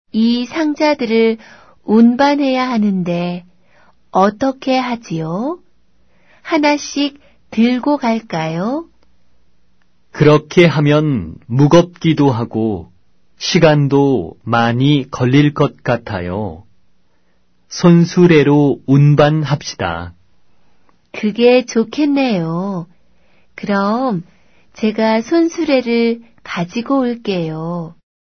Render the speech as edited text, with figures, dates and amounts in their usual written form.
이 상자들을 운반해야 하는데 어떻게 하지요? 하나씩 들고 갈까요? 그렇게 하면 무겁기도 하고 시간도 많이 걸릴 것 같아요. 손수레로 운반합시다. 그게 좋겠네요. 그럼 제가 손수레를 가지고 올게요.